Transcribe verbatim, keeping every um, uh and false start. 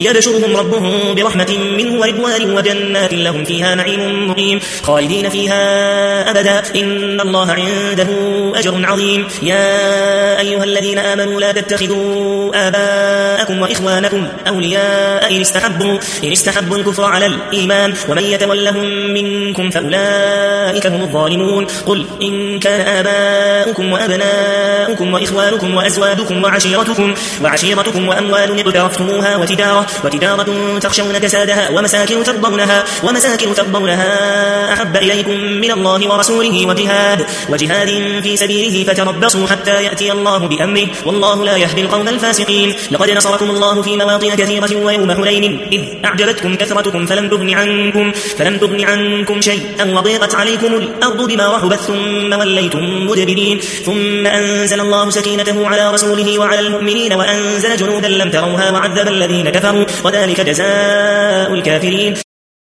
يبشرهم ربهم برحمة منه ورضوان وجنات لهم فيها نعيم مقيم خالدين فيها أبدا إن الله عنده أجر عظيم. يا أيها الذين آمنوا لا تتخذوا آباءكم وإخوانكم أولياء إن استحبوا, إن استحبوا الكفر على الإيمان ومن يتولهم منكم فأولئك هم الظالمون. قل إن كان آباؤكم وأبناؤكم وإخوانكم وأزواجكم وعشيرتكم, وعشيرتكم وأموال اقترفتموها وتجارة, وتجارة تخشون كسادها ومساكن ترضونها, ومساكن ترضونها أحب إليكم من الله ورسوله وجهاد, وجهاد في سبيله فتربصوا حتى يأتي الله بأمره والله لا يهدي القوم الفاسقين. لقد نصركم الله في مواطن كثيرة ويوم حنين إذ أعجبتكم كثرتكم فلم تغن عنكم, فلم تغن عنكم شيئا وضيقت عليكم الأرض بما رحبت ثم وليتم مدبرين. ثم أنزل الله سكينته على رسوله وعلى المؤمنين وأنزل جنودا لم تروها وعذب الذين كفروا وذلك جزاء الكافرين.